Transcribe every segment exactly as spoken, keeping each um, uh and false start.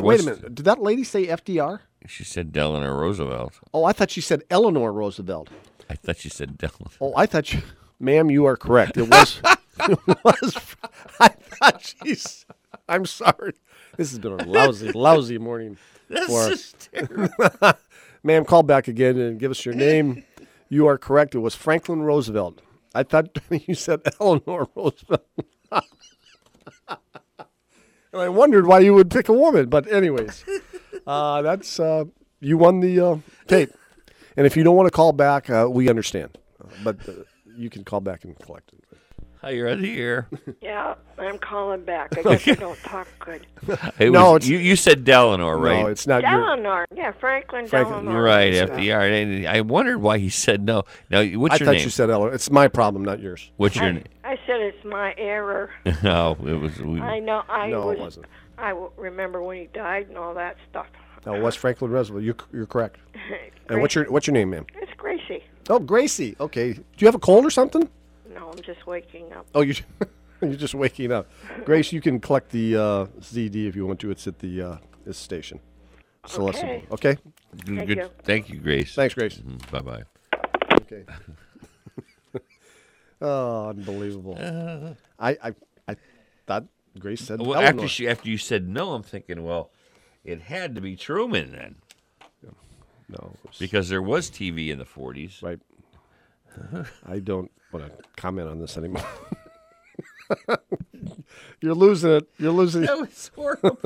Wait a minute. Did that lady say F D R? She said Delano Roosevelt. Oh, I thought she said Eleanor Roosevelt. I thought she said Delano. Oh, I thought you, ma'am, you are correct. It was, it was, I thought she's, I'm sorry. This has been a lousy, lousy morning. That's for just terrible. Ma'am, call back again and give us your name. You are correct. It was Franklin Roosevelt. I thought you said Eleanor Roosevelt. And I wondered why you would pick a woman. But anyways, uh, that's uh, you won the uh, tape. And if you don't want to call back, uh, we understand. Uh, but uh, you can call back and collect it. Hi, you're on the air. Yeah, I'm calling back. I guess I don't talk good. It No, was, it's- you, you said Delano, right? No, it's not your. Delano. Yeah, Franklin, Franklin, Delano. Right, F D R. And I wondered why he said no. Now, what's I your thought name? you said Eleanor. It's my problem, not yours. What's your I, name? I said it's my error. No, it was. We, I know. I No, was. it wasn't. I w- remember when he died and all that stuff. No, it was Franklin Roosevelt. You're, you're correct. And what's your what's your name, ma'am? It's Gracie. Oh, Gracie. Okay. Do you have a cold or something? No, I'm just waking up. Oh, you you're just waking up. Grace, you can collect the uh, Z D if you want to. It's at the uh, this station. Celeste. Okay. Okay. good, Thank good- you. Thank you, Grace. Thanks, Grace. Bye bye. Okay. Oh, unbelievable. I, I I thought Grace said Well, Eleanor. after she after you said no, I'm thinking, well, it had to be Truman then, No, it was- because there was T V in the forties. right. I don't want to comment on this anymore. You're losing it. You're losing it. That was horrible.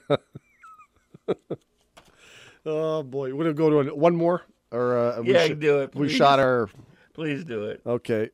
Oh boy, we're gonna go to an, one more, or uh, we Yeah, sh- do it, We please. shot our. Please do it. Okay.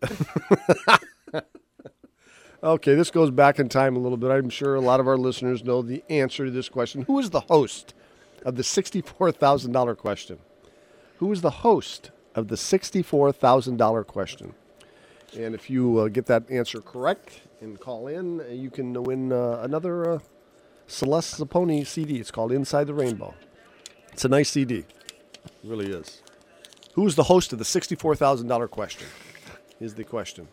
Okay, this goes back in time a little bit. I'm sure a lot of our listeners know the answer to this question. Who is the host of the sixty-four thousand dollars question? Who is the host of the sixty-four thousand dollars question? And if you uh, get that answer correct and call in, uh, you can win uh, another uh, Celeste Zapponi C D. It's called Inside the Rainbow. It's a nice C D. It really is. Who is the host of the sixty-four thousand dollars question? Is the question.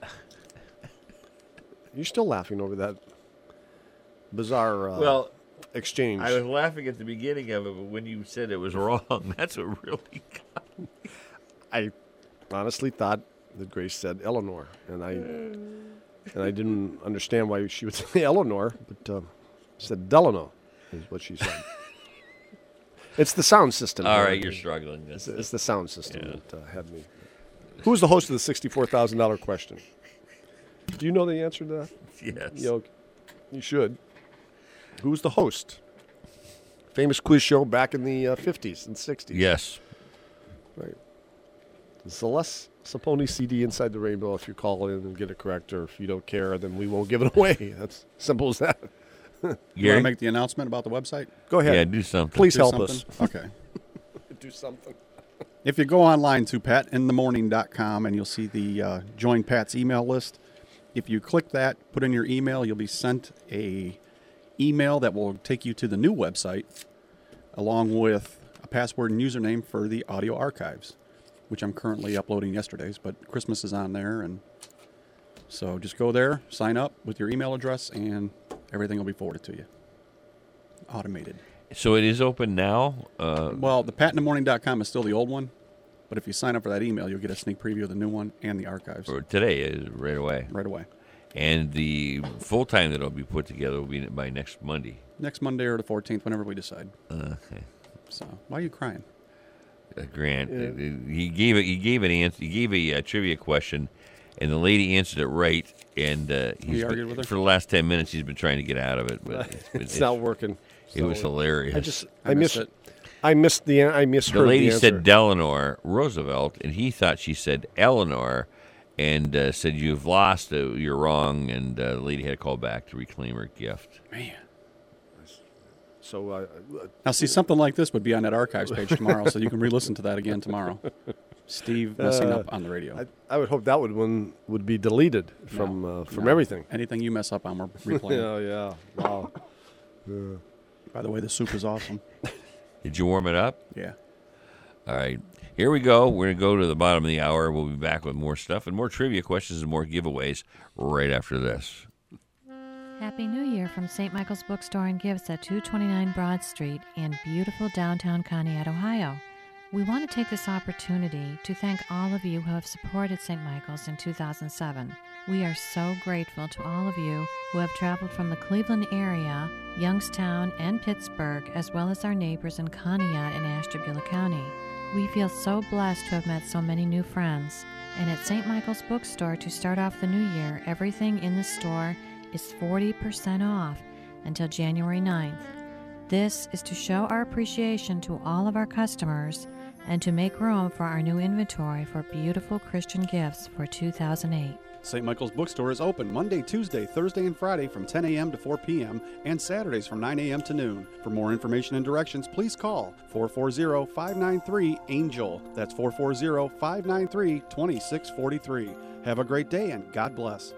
You're still laughing over that bizarre uh, Well, exchange. I was laughing at the beginning of it, but when you said it was wrong, that's what really got me. I honestly thought that Grace said Eleanor, and I and I didn't understand why she would say Eleanor, but uh, said Delano is what she said. It's the sound system. All uh, right, you're struggling. It's, That's it's the sound system Yeah. that uh, had me. Who is the host of the sixty-four thousand dollars question? Do you know the answer to that? yes. You know, you should. Who's the host? Famous quiz show back in the uh, fifties and sixties. Yes. Right. The Celeste Zapponi C D Inside the Rainbow. If you call in and get it correct, or if you don't care, then we won't give it away. That's simple as that. You want Gary? to make the announcement about the website? Go ahead. Yeah, do something. Please Do help something? us. Okay. Do something. If you go online to pat in the morning dot com and you'll see the uh, Join Pat's email list, if you click that, put in your email, you'll be sent a email that will take you to the new website along with a password and username for the audio archives, which I'm currently uploading yesterday's, but Christmas is on there. And so just go there, sign up with your email address, and everything will be forwarded to you. Automated. So it is open now. Uh, Well, the pat in the morning dot com is still the old one, but if you sign up for that email, you'll get a sneak preview of the new one and the archives for today is right away, right away. and the full time that'll be put together will be by next Monday. Next Monday or the fourteenth, whenever we decide. Uh, So, why are you crying? uh, Grant, uh, he gave it. He gave an answer. He gave a, uh trivia question, and the lady answered it right. And uh, he's You argued been- with her? for the last ten minutes. He's been trying to get out of it, but it's, been- It's not working. It was hilarious. I just I I, missed missed it. I missed the I misheard the lady the said answer. Delano Roosevelt, and he thought she said Eleanor, and uh, said you've lost. Uh, you're wrong, and uh, the lady had to call back to reclaim her gift. Man. So uh, Now, see, something like this would be on that archives page tomorrow, so you can re-listen to that again tomorrow. Steve messing up on the radio. I, I would hope that would one would be deleted from uh, from No. everything. Anything you mess up on, we're replaying. Yeah, yeah. Wow. By the way, the soup is awesome. Did you warm it up? Yeah. All right. Here we go. We're going to go to the bottom of the hour. We'll be back with more stuff and more trivia questions and more giveaways right after this. Happy New Year from Saint Michael's Bookstore and Gifts at two twenty-nine Broad Street in beautiful downtown Conneaut, Ohio. We want to take this opportunity to thank all of you who have supported Saint Michael's in two thousand seven. We are so grateful to all of you who have traveled from the Cleveland area, Youngstown, and Pittsburgh, as well as our neighbors in Conneaut and Ashtabula County. We feel so blessed to have met so many new friends. And at Saint Michael's Bookstore, to start off the new year, everything in the store is forty percent off until January ninth. This is to show our appreciation to all of our customers and to make room for our new inventory for beautiful Christian gifts for two thousand eight. Saint Michael's Bookstore is open Monday, Tuesday, Thursday, and Friday from ten a.m. to four p.m. and Saturdays from nine a.m. to noon. For more information and directions, please call four four zero, five nine three, ANGEL. That's four four zero, five nine three, two six four three. Have a great day and God bless.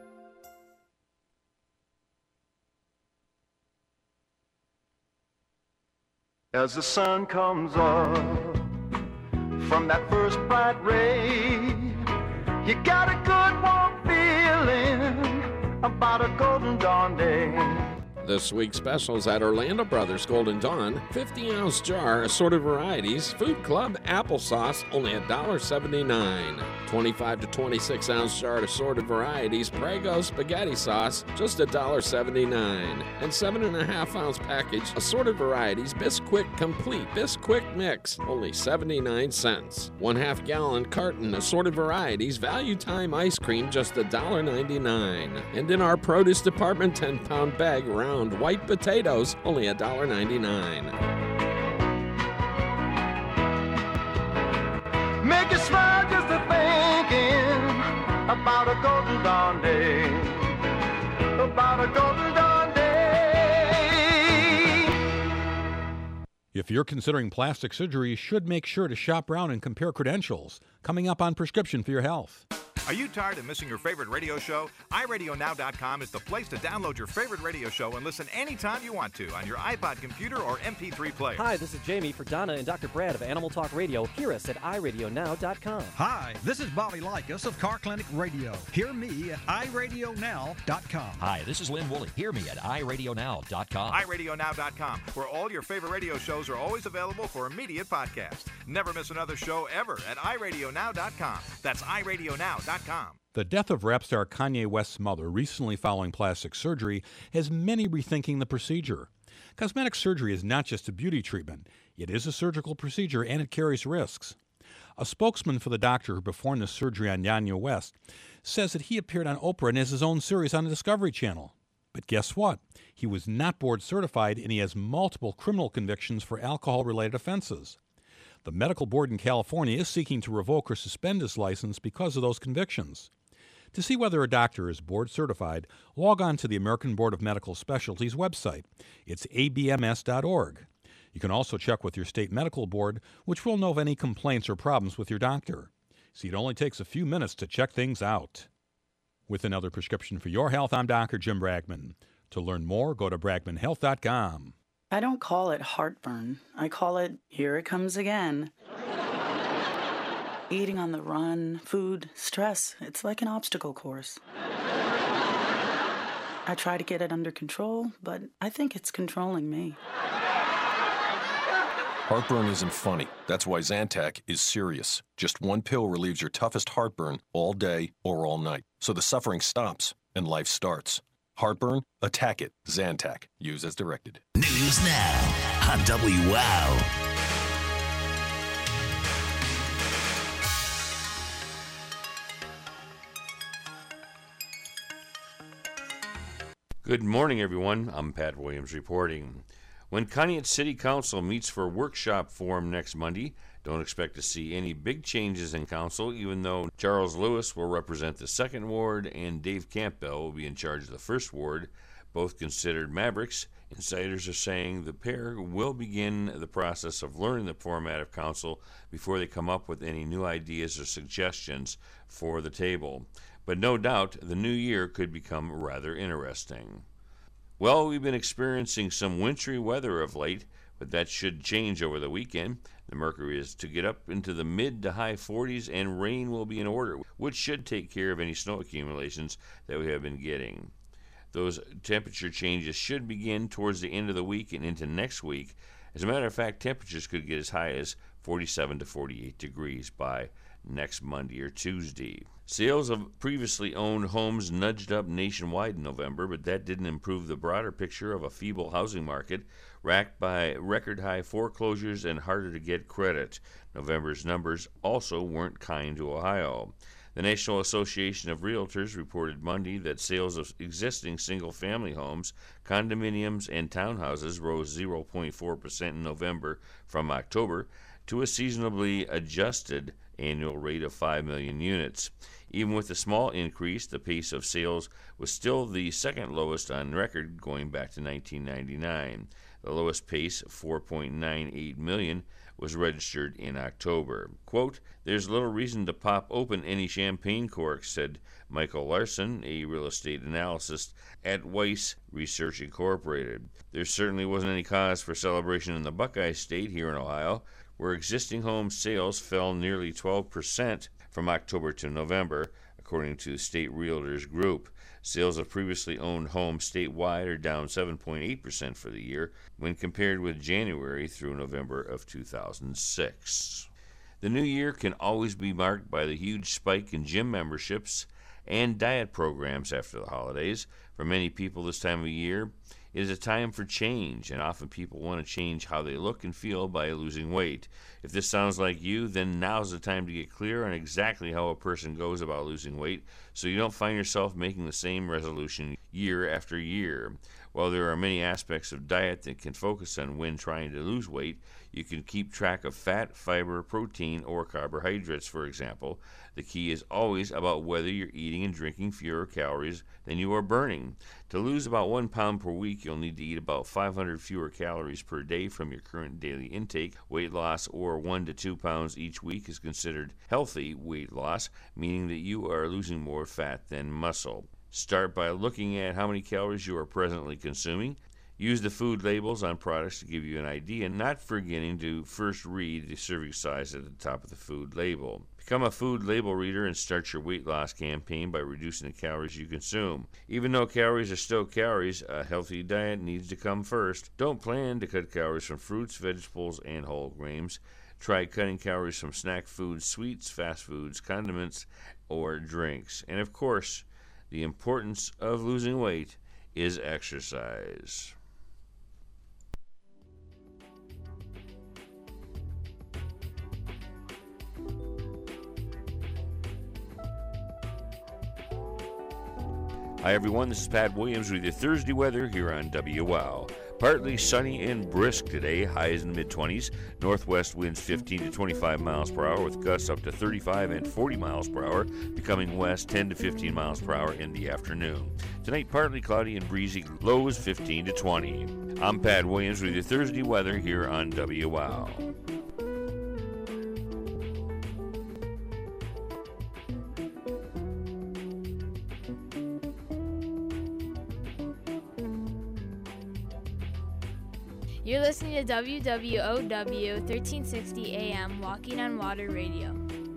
As the sun comes up from that first bright ray, you got a good warm feeling about a golden dawn day. This week's specials at Orlando Brothers Golden Dawn, fifty ounce jar, assorted varieties, Food Club applesauce, only one dollar seventy-nine. twenty-five to twenty-six ounce jar, assorted varieties, Prego spaghetti sauce, just one dollar seventy-nine. And seven and a half ounce package, assorted varieties, Bisquick Complete, Bisquick Mix, only seventy-nine cents. One half gallon carton, assorted varieties, Value Time ice cream, just one dollar ninety-nine. And in our produce department, ten pound bag, round white potatoes, only one dollar ninety-nine. Make you smile just a thinking about a golden dawn day, about a golden dawn day. If you're considering plastic surgery, you should make sure to shop around and compare credentials. Coming up on Prescription for Your Health. Are you tired of missing your favorite radio show? i radio now dot com is the place to download your favorite radio show and listen anytime you want to on your iPod computer or M P three player. Hi, this is Jamie for Donna and Doctor Brad of Animal Talk Radio. Hear us at i radio now dot com. Hi, this is Bobby Likas of Car Clinic Radio. Hear me at i radio now dot com. Hi, this is Lynn Woolley. Hear me at i radio now dot com. i radio now dot com, where all your favorite radio shows are always available for immediate podcast. Never miss another show ever at i radio now dot com. That's i radio now dot com. The death of rap star Kanye West's mother recently following plastic surgery has many rethinking the procedure. Cosmetic surgery is not just a beauty treatment. It is a surgical procedure and it carries risks. A spokesman for the doctor who performed the surgery on Kanye West says that he appeared on Oprah and has his own series on the Discovery Channel. But guess what? He was not board certified and he has multiple criminal convictions for alcohol-related offenses. The medical board in California is seeking to revoke or suspend his license because of those convictions. To see whether a doctor is board certified, log on to the American Board of Medical Specialties website. It's a b m s dot org. You can also check with your state medical board, which will know of any complaints or problems with your doctor. See, it only takes a few minutes to check things out. With another prescription for your health, I'm Doctor Jim Bragman. To learn more, go to bragman health dot com. I don't call it heartburn. I call it, here it comes again. Eating on the run, food, stress, it's like an obstacle course. I try to get it under control, but I think it's controlling me. Heartburn isn't funny. That's why Zantac is serious. Just one pill relieves your toughest heartburn all day or all night. So the suffering stops and life starts. Heartburn? Attack it. Zantac. Use as directed. News now on W O W. Good morning, everyone. I'm Pat Williams reporting. When Conneaut City Council meets for workshop forum next Monday, don't expect to see any big changes in council, even though Charles Lewis will represent the second ward and Dave Campbell will be in charge of the first ward, both considered mavericks. Insiders are saying the pair will begin the process of learning the format of council before they come up with any new ideas or suggestions for the table. But no doubt the new year could become rather interesting. Well, we've been experiencing some wintry weather of late, but that should change over the weekend. The mercury is to get up into the mid to high forties, and rain will be in order, which should take care of any snow accumulations that we have been getting. Those temperature changes should begin towards the end of the week and into next week. As a matter of fact, temperatures could get as high as forty-seven to forty-eight degrees by next Monday or Tuesday. Sales of previously owned homes nudged up nationwide in November, but that didn't improve the broader picture of a feeble housing market racked by record-high foreclosures and harder-to-get credit. November's numbers also weren't kind to Ohio. The National Association of Realtors reported Monday that sales of existing single-family homes, condominiums, and townhouses rose zero point four percent in November from October to a seasonably adjusted annual rate of five million units. Even with the small increase, the pace of sales was still the second lowest on record going back to nineteen ninety-nine. The lowest pace, four point nine eight million, was registered in October. Quote, "There's little reason to pop open any champagne corks," said Michael Larson, a real estate analyst at Weiss Research Incorporated. There certainly wasn't any cause for celebration in the Buckeye State here in Ohio, where existing home sales fell nearly twelve percent from October to November, according to State Realtors Group. Sales of previously owned homes statewide are down seven point eight percent for the year when compared with January through November of two thousand six. The new year can always be marked by the huge spike in gym memberships and diet programs after the holidays. For many people this time of year, it is a time for change, and often people want to change how they look and feel by losing weight. If this sounds like you, then now's the time to get clear on exactly how a person goes about losing weight so you don't find yourself making the same resolution year after year. While there are many aspects of diet that can focus on when trying to lose weight, you can keep track of fat, fiber, protein, or carbohydrates, for example. The key is always about whether you're eating and drinking fewer calories than you are burning. To lose about one pound per week, you'll need to eat about five hundred fewer calories per day from your current daily intake. Weight loss or one to two pounds each week is considered healthy weight loss, meaning that you are losing more fat than muscle. Start by looking at how many calories you are presently consuming. Use the food labels on products to give you an idea, not forgetting to first read the serving size at the top of the food label. Become a food label reader and start your weight loss campaign by reducing the calories you consume. Even though calories are still calories, a healthy diet needs to come first. Don't plan to cut calories from fruits, vegetables, and whole grains. Try cutting calories from snack foods, sweets, fast foods, condiments, or drinks. And of course, the importance of losing weight is exercise. Hi everyone, this is Pat Williams with your Thursday weather here on W W O. Partly sunny and brisk today, highs in the mid-twenties. Northwest winds fifteen to twenty-five miles per hour with gusts up to thirty-five and forty miles per hour, becoming west ten to fifteen miles per hour in the afternoon. Tonight, partly cloudy and breezy, lows fifteen to twenty. I'm Pat Williams with your Thursday weather here on W W O. You're listening to W W O W thirteen sixty A M Walking on Water Radio.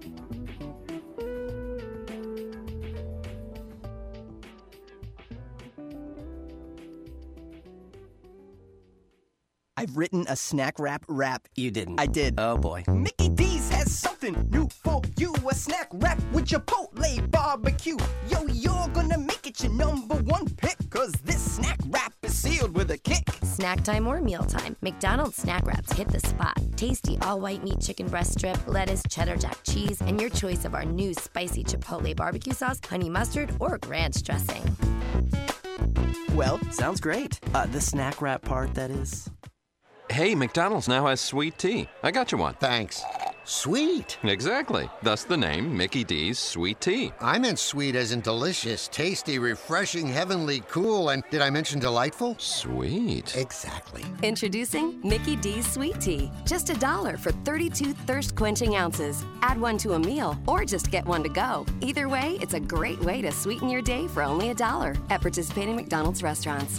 I've written a snack wrap rap. You didn't. I did. Oh boy. Mickey D's has something new for you. A snack wrap with Chipotle barbecue. Yo, you're gonna make it your number one pick, cause this snack wrap is sealed with a kick. Snack time or mealtime, McDonald's snack wraps hit the spot. Tasty all-white meat chicken breast strip, lettuce, cheddar jack cheese, and your choice of our new spicy Chipotle barbecue sauce, honey mustard, or ranch dressing. Well, sounds great. Uh, the snack wrap part, that is. Hey, McDonald's now has sweet tea. I got you one. Thanks. Sweet. Exactly. Thus the name, Mickey D's Sweet Tea. I meant sweet as in delicious, tasty, refreshing, heavenly, cool, and did I mention delightful? Sweet. Exactly. Introducing Mickey D's Sweet Tea. Just a dollar for thirty-two thirst-quenching ounces. Add one to a meal or just get one to go. Either way, it's a great way to sweeten your day for only a dollar at participating McDonald's restaurants.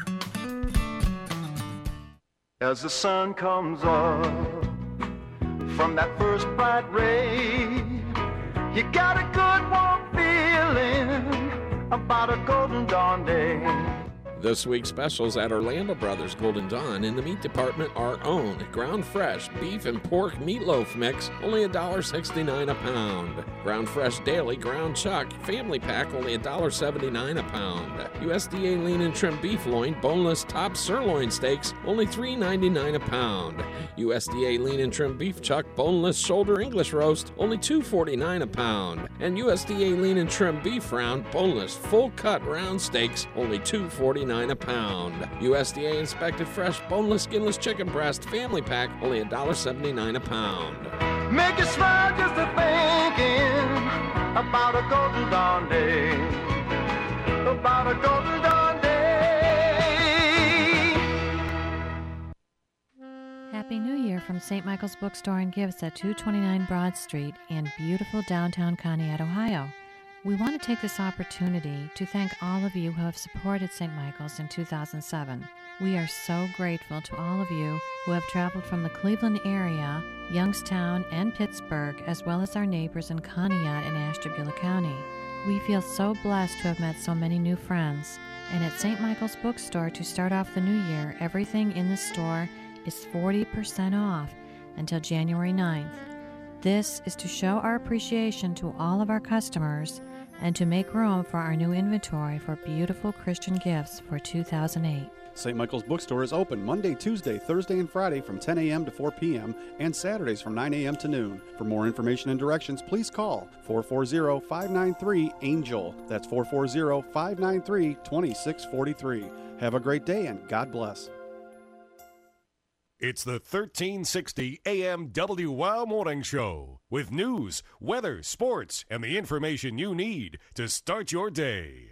As the sun comes up from that first bright ray, you got a good warm feeling about a golden dawn day. This week's specials at Orlando Brothers Golden Dawn in the meat department are own ground fresh beef and pork meatloaf mix, only one dollar sixty-nine a pound. Ground fresh daily ground chuck family pack, only one dollar seventy-nine a pound. U S D A lean and trim beef loin boneless top sirloin steaks, only three ninety-nine a pound. U S D A lean and trim beef chuck boneless shoulder English roast, only two forty-nine a pound. And U S D A lean and trim beef round boneless full cut round steaks, only two forty-nine a pound. U S D A inspected fresh boneless skinless chicken breast family pack, only one dollar seventy-nine a pound. Make you smile just a thinking about a golden dawn day. About a golden dawn day. Happy New Year from Saint Michael's Bookstore and Gifts at two twenty-nine Broad Street in beautiful downtown Conneaut, Ohio. We want to take this opportunity to thank all of you who have supported Saint Michael's in two thousand seven. We are so grateful to all of you who have traveled from the Cleveland area, Youngstown, and Pittsburgh, as well as our neighbors in Conneaut and Ashtabula County. We feel so blessed to have met so many new friends. And at Saint Michael's Bookstore, to start off the new year, everything in the store is forty percent off until January ninth. This is to show our appreciation to all of our customers and to make room for our new inventory for beautiful Christian gifts for two thousand eight. Saint Michael's Bookstore is open Monday, Tuesday, Thursday, and Friday from ten a.m. to four p.m. and Saturdays from nine a.m. to noon. For more information and directions, please call four four zero, five nine three, ANGEL. That's four four zero, five nine three, two six four three. Have a great day and God bless. It's the thirteen sixty A M W Wow Morning Show with news, weather, sports, and the information you need to start your day.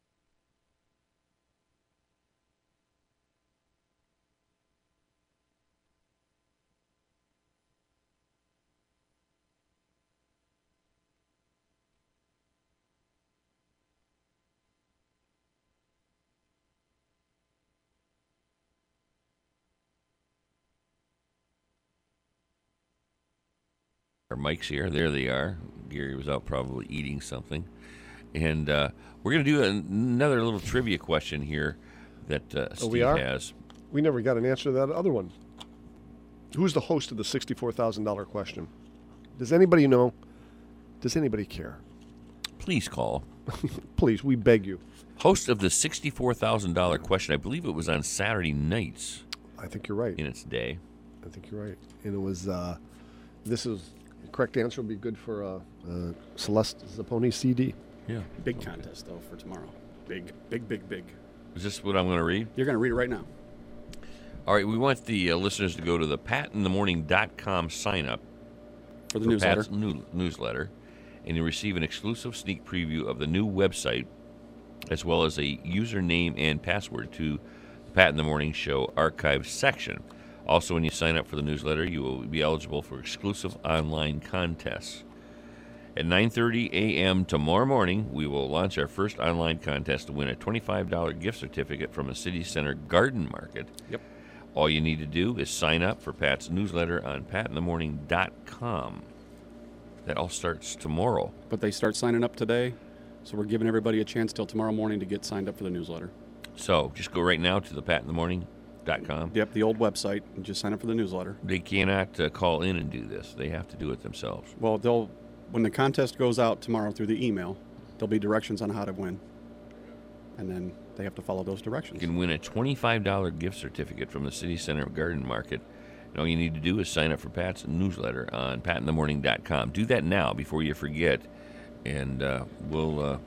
Our mics here. There they are. Gary was out probably eating something. And uh, we're going to do another little trivia question here that uh, Steve oh, we are? has. We never got an answer to that other one. Who's the host of the sixty-four thousand dollars question? Does anybody know? Does anybody care? Please call. Please, we beg you. Host of the sixty-four thousand dollars question. I believe it was on Saturday nights. I think you're right. In its day. I think you're right. And it was, uh, this is, the correct answer would be good for uh, uh, Celeste Zapponi C D. Yeah. Big okay. contest, though, for tomorrow. Big, big, big, big. Is this what I'm going to read? You're going to read it right now. All right. We want the uh, listeners to go to the pat in the morning dot com sign up for the for newsletter. Pat's new, newsletter, and you receive an exclusive sneak preview of the new website, as well as a username and password to the Pat in the Morning Show archive section. Also, when you sign up for the newsletter, you will be eligible for exclusive online contests. At nine thirty a.m. tomorrow morning, we will launch our first online contest to win a twenty-five dollars gift certificate from a City Center Garden Market. Yep. All you need to do is sign up for Pat's newsletter on pat in the morning dot com. That all starts tomorrow. But they start signing up today, so we're giving everybody a chance till tomorrow morning to get signed up for the newsletter. So just go right now to the pat in the morning dot com. Yep, the old website, and just sign up for the newsletter. They cannot uh, call in and do this. They have to do it themselves. Well, they'll when the contest goes out tomorrow through the email, there'll be directions on how to win. And then they have to follow those directions. You can win a twenty-five dollars gift certificate from the City Center Garden Market. And all you need to do is sign up for Pat's newsletter on pat in the morning dot com. Do that now before you forget, and uh, we'll uh,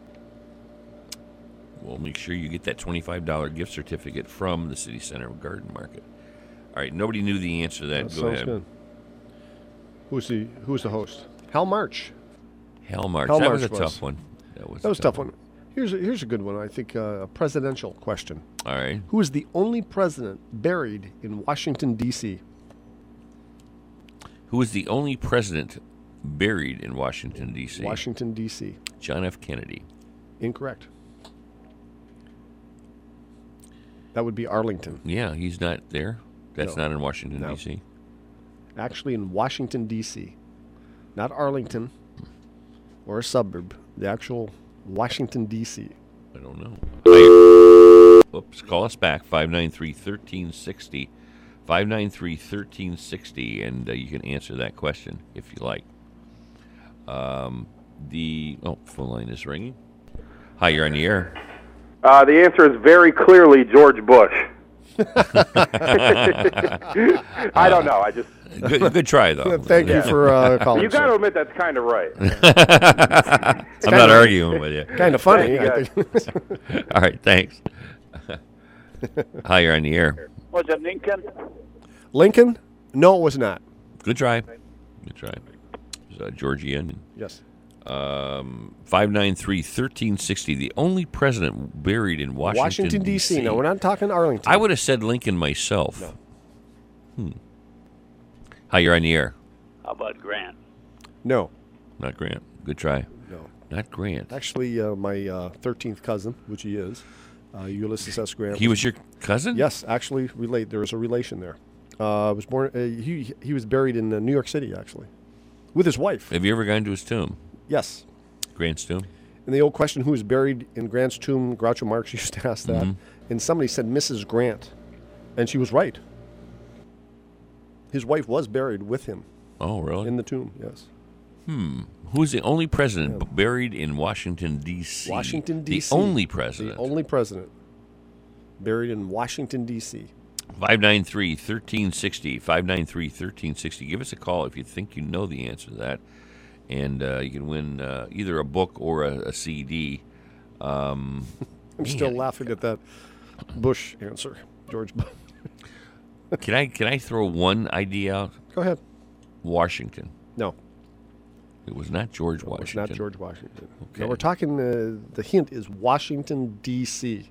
we'll make sure you get that twenty-five dollars gift certificate from the City Center Garden Market. All right, nobody knew the answer to that. that Go sounds ahead. Good. Who's the Who's the host? Hal March. Hal March. Hal that March was a was. tough one. That was, that was a tough, tough one. one. Here's a, here's a good one. I think uh, a presidential question. All right. Who is the only president buried in Washington, D C? Who is the only president buried in Washington, D C? Washington, D C. John F. Kennedy. Incorrect. That would be Arlington. Yeah, he's not there. That's No. not in Washington, No. D C. Actually, in Washington, D C. Not Arlington or a suburb. The actual Washington, D C I don't know. I, oops, call us back, five nine three, one three six zero. five nine three, one three six zero, and uh, you can answer that question if you like. Um, the, oh, phone line is ringing. Hi, you're on the air. Uh, the answer is very clearly George Bush. I don't know. I just good, good try though. Thank yeah. you for uh, calling. You got to admit that's kind of right. I'm not arguing with you. Kind of funny. Thank I you, think. All right, thanks. Hi, you're on the air. Was it Lincoln? Lincoln? No, it was not. Good try. Good try. It was, uh, Georgian. Yes. Um, five nine three, one three six zero. The only president buried in Washington, Washington, D C D C. No, we're not talking Arlington. I would have said Lincoln myself. No. Hmm. Hi, you're on the air. How about Grant? No. Not Grant. Good try. No. Not Grant. Actually, uh, my uh, thirteenth cousin, which he is, uh, Ulysses S. Grant. He was your cousin? Yes, actually, relate. There was a relation there. Uh, was born. Uh, he he was buried in uh, New York City, actually, with his wife. Have you ever gone to his tomb? Yes. Grant's tomb? And the old question, who was buried in Grant's tomb, Groucho Marx used to ask that. Mhm. And somebody said Missus Grant. And she was right. His wife was buried with him. Oh, really? In the tomb, yes. Hmm. Who's the only president b- buried in Washington, D C? Washington, D C The only president. The only president buried in Washington, D C five nine three, one three six zero. five nine three, one three six zero. Give us a call if you think you know the answer to that. And uh, you can win uh, either a book or a, a C D. Um, I'm still laughing at that Bush answer, George Bush. can I can I throw one idea out? Go ahead. Washington. No. It was not George No, Washington. It's not George Washington. Okay. No, we're talking, uh, the hint is Washington, D C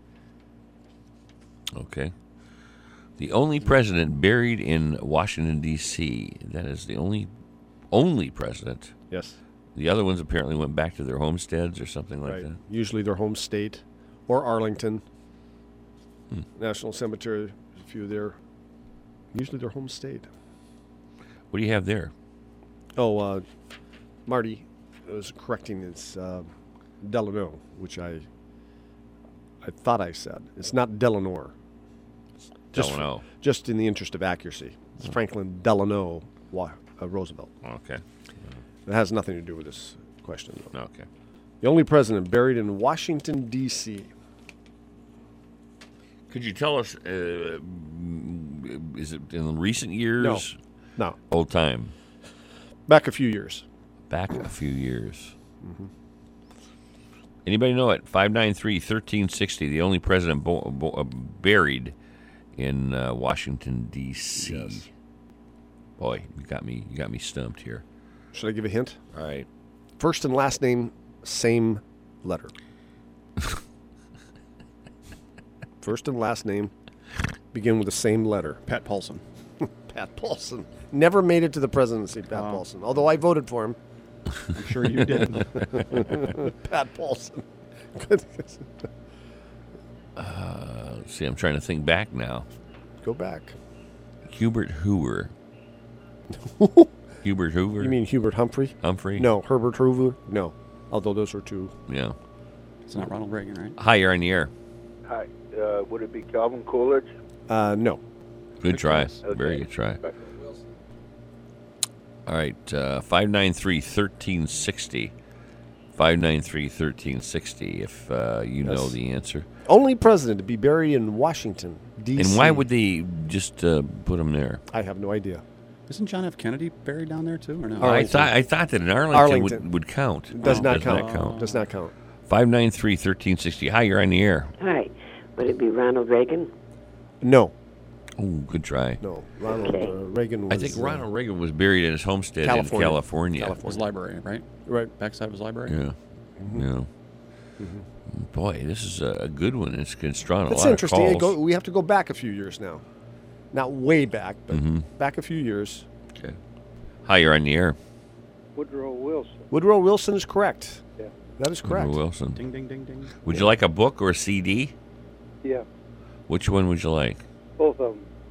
Okay. The only president buried in Washington, D C That is the only only president. Yes. The other ones apparently went back to their homesteads or something like Right. that. Usually their home state or Arlington. Hmm. National Cemetery, a few there. Usually their home state. What do you have there? Oh, uh, Marty was correcting it's uh, Delano, which I I thought I said. It's not Delano. Just, Delano. Just in the interest of accuracy. It's Franklin Delano Wa- uh, Roosevelt. Okay. It has nothing to do with this question, though. Okay. The only president buried in Washington, D C Could you tell us, uh, is it in recent years? No. No. Old time? Back a few years. Back a few years. Mm-hmm. Anybody know it? five nine three, one three six zero, the only president bo- bo- uh, buried in uh, Washington, D C Yes. Boy, you got me you got me stumped here. Should I give a hint? All right. First and last name, same letter. First and last name begin with the same letter. Pat Paulson. Pat Paulson. Never made it to the presidency, Pat Wow. Paulson. Although I voted for him. I'm sure you did. Pat Paulson. Uh, let's see, I'm trying to think back now. Go back. Hubert Hoover. Hubert Hoover? You mean Hubert Humphrey? Humphrey? No, Herbert Hoover? No. Although those are two. Yeah. It's not Ronald Reagan, right? Hi, you're on the air. Hi. Uh, would it be Calvin Coolidge? Uh, no. Good try. Okay. Very good try. All right, uh, five nine three, one three six zero. five nine three, one three six zero if uh, you Yes. know the answer. Only president to be buried in Washington, D C And why would they just uh, put him there? I have no idea. Isn't John F. Kennedy buried down there too, or no? I thought I thought that in Arlington, Arlington. Would, would count. It does Oh, not does count. Not count. Does not count. five nine three, one three six zero. Hi, you're on the air. Hi. Would it be Ronald Reagan? No. Oh, good try. No. Ronald Okay. uh, Reagan was... I think uh, Ronald Reagan was buried in his homestead California. in California. California. His library, right? Right. Backside of his library? Yeah. Mm-hmm. Yeah. Boy, this is a good one. It's, it's drawn a That's lot interesting. of It calls. go, we have to go back a few years now. Not way back, but Mhm. back a few years. Okay. Hi, you're on the air. Woodrow Wilson. Woodrow Wilson is correct. Yeah. That is correct. Woodrow Wilson. Ding, ding, ding, ding. Would you like a book or a C D? Yeah. Which one would you like? Both of them.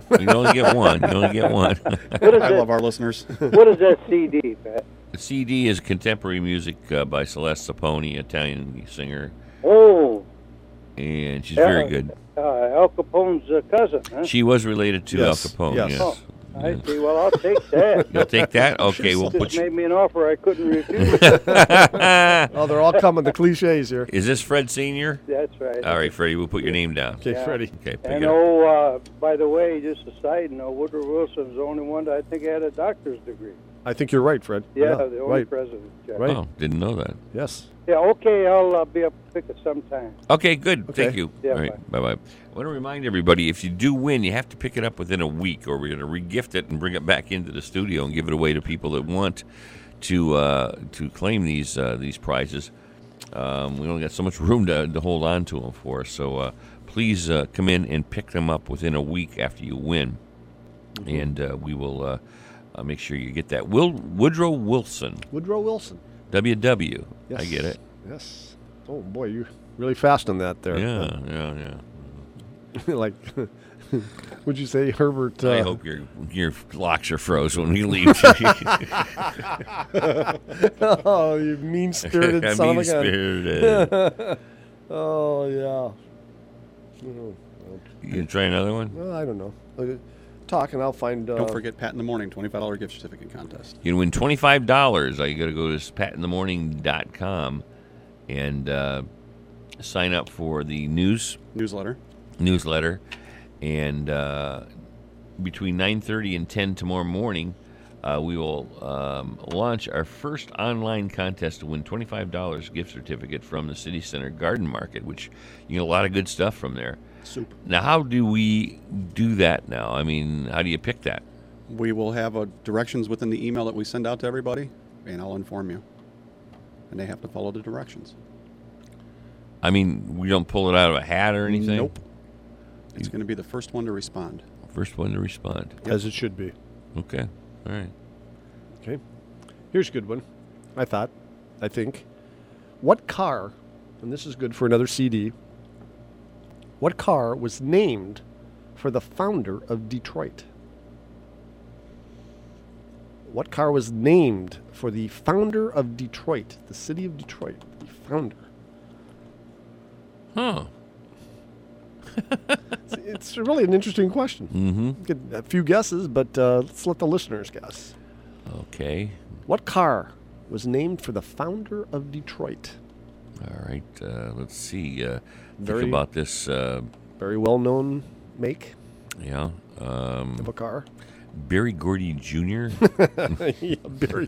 You only get one. You only get one. What is I that? love our listeners. What is that C D, Pat? The C D is contemporary music uh, by Celeste Saponi, Italian singer, Oh, and she's yeah, very good. Uh, Al Capone's uh, cousin, huh? She was related to Yes, Al Capone. yes. Yes. Oh, I see. Well, I'll take that. You'll take that? Okay, we'll Just put you. made me an offer I couldn't refuse. Oh, they're all coming, the cliches here. Is this Fred Senior? That's right. All right, Freddie, we'll put your name down. Okay, Yeah. Freddie. Okay, pick And it up. oh, uh, by the way, just a side note, Woodrow Wilson's the only one that I think had a doctor's degree. I think you're right, Fred. Yeah, the only right. president. Jack. Right. Oh, didn't know that. Yes. Yeah, okay, I'll uh, be up to pick it sometime. Okay, good. Okay. Thank you. Yeah, All right, bye bye. I want to remind everybody if you do win, you have to pick it up within a week, or we're going to regift it and bring it back into the studio and give it away to people that want to uh, to claim these uh, these prizes. Um, we only got so much room to, to hold on to them for, so uh, please uh, come in and pick them up within a week after you win, Mm-hmm. and uh, we will uh, uh, make sure you get that. Will Woodrow Wilson, Woodrow Wilson. W W. Yes. I get it. Yes. Oh, boy, you're really fast on that there. Yeah, yeah, yeah. like, would you say, Herbert? Uh, I hope your your locks are froze when we leave. Oh, you mean-spirited I'm son of a gun. mean-spirited. Oh, yeah. Oh, You gonna try another one? well, I don't know. Uh, Talk, and I'll find... Uh, Don't forget Pat in the Morning, twenty-five dollars gift certificate contest. You can win twenty-five dollars. All you got to go to pat in the morning dot com and uh, sign up for the news Newsletter. newsletter. And uh, between nine thirty and ten tomorrow morning, uh, we will um, launch our first online contest to win twenty-five dollars gift certificate from the City Center Garden Market, which you get a lot of good stuff from there. Soup. Now, how do we do that now? I mean, how do you pick that? We will have uh, directions within the email that we send out to everybody, and I'll inform you. And they have to follow the directions. I mean, we don't pull it out of a hat or anything? Nope. It's going to be the first one to respond. First one to respond. As it should be. Okay. All right. Okay. Here's a good one, I thought, I think. What car, and this is good for another C D, what car was named for the founder of Detroit? What car was named for the founder of Detroit, the city of Detroit, the founder? Huh. it's, it's really an interesting question. Mm-hmm. Get a few guesses, but uh, let's let the listeners guess. Okay. What car was named for the founder of Detroit? All right. Uh, let's see. Uh, Very- think about this. Uh, Very well-known make yeah. Um, of a car. Barry Gordy Junior Yeah, Barry.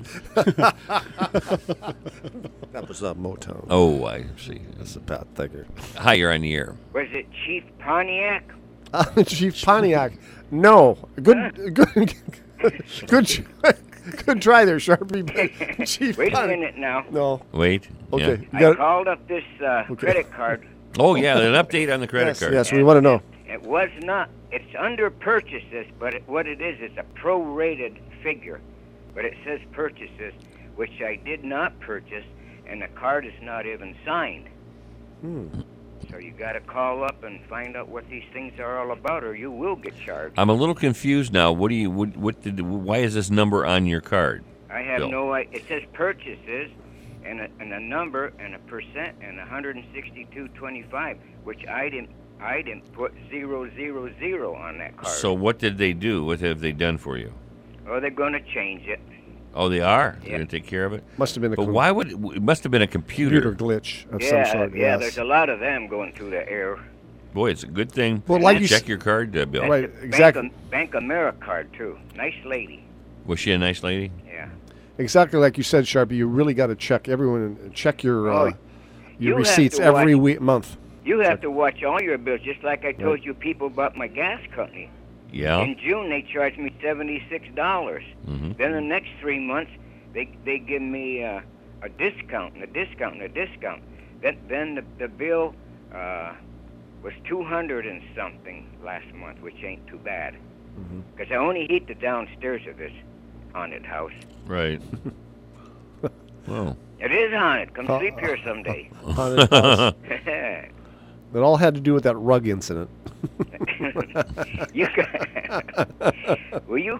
That was uh, Motown. Oh, I see. That's a Pat Thicker. Hi, you're on the air. Was it Chief Pontiac? Uh, Chief Pontiac. No. Good, good, good, good try there, Sharpie. But Chief Wait a Pontiac. minute now. No. Wait. Okay. Yeah. You I got it? called up this uh, Okay. credit card. Oh, yeah, an update on the credit Yes, card. yes, we want to know. It was not. It's under purchases, but it, what it is, it's a prorated figure. But it says purchases, which I did not purchase, and the card is not even signed. Hmm. So you got to call up and find out what these things are all about, or you will get charged. I'm a little confused now. What do you? What, what did? Why is this number on your card? I have Bill? no idea. It says purchases, and a, and a number, and a percent, and one hundred sixty-two twenty-five, which I didn't. I didn't put zero zero zero on that card. So what did they do? What have they done for you? Oh, they're going to change it. Oh, they are. They're Yeah. going to take care of it. Must have been a But com- why would it, it must have been a computer? computer glitch of yeah, some sort. yeah. yes. There's a lot of them going through the air. Boy, it's a good thing. Well, like you check s- your card, uh, Bill. Right, Bank exactly. of, Bank America card too. Nice lady. Was she a nice lady? Yeah. Exactly like you said, Sharpie. You really got to check everyone and check your uh, Oh, your you have receipts to every watch- week, month. You have to watch all your bills, just like I told Right. you people about my gas company. Yeah. In June, they charged me seventy-six dollars. Mm-hmm. Then the next three months, they they give me uh, a discount and a discount and a discount. Then then the, the bill uh, was two hundred and something last month, which ain't too bad. Because I only heat the downstairs of this haunted house. Right. Well. It is haunted. Come Uh, sleep here someday. Haunted house. That all had to do with that rug incident. you will you?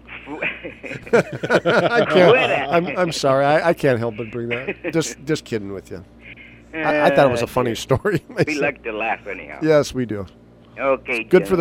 I can't. I'm, I'm sorry. I, I can't help but bring that. Just just kidding with you. I, I thought it was a funny story. We like to laugh anyhow. Yes, we do. Okay. Good for the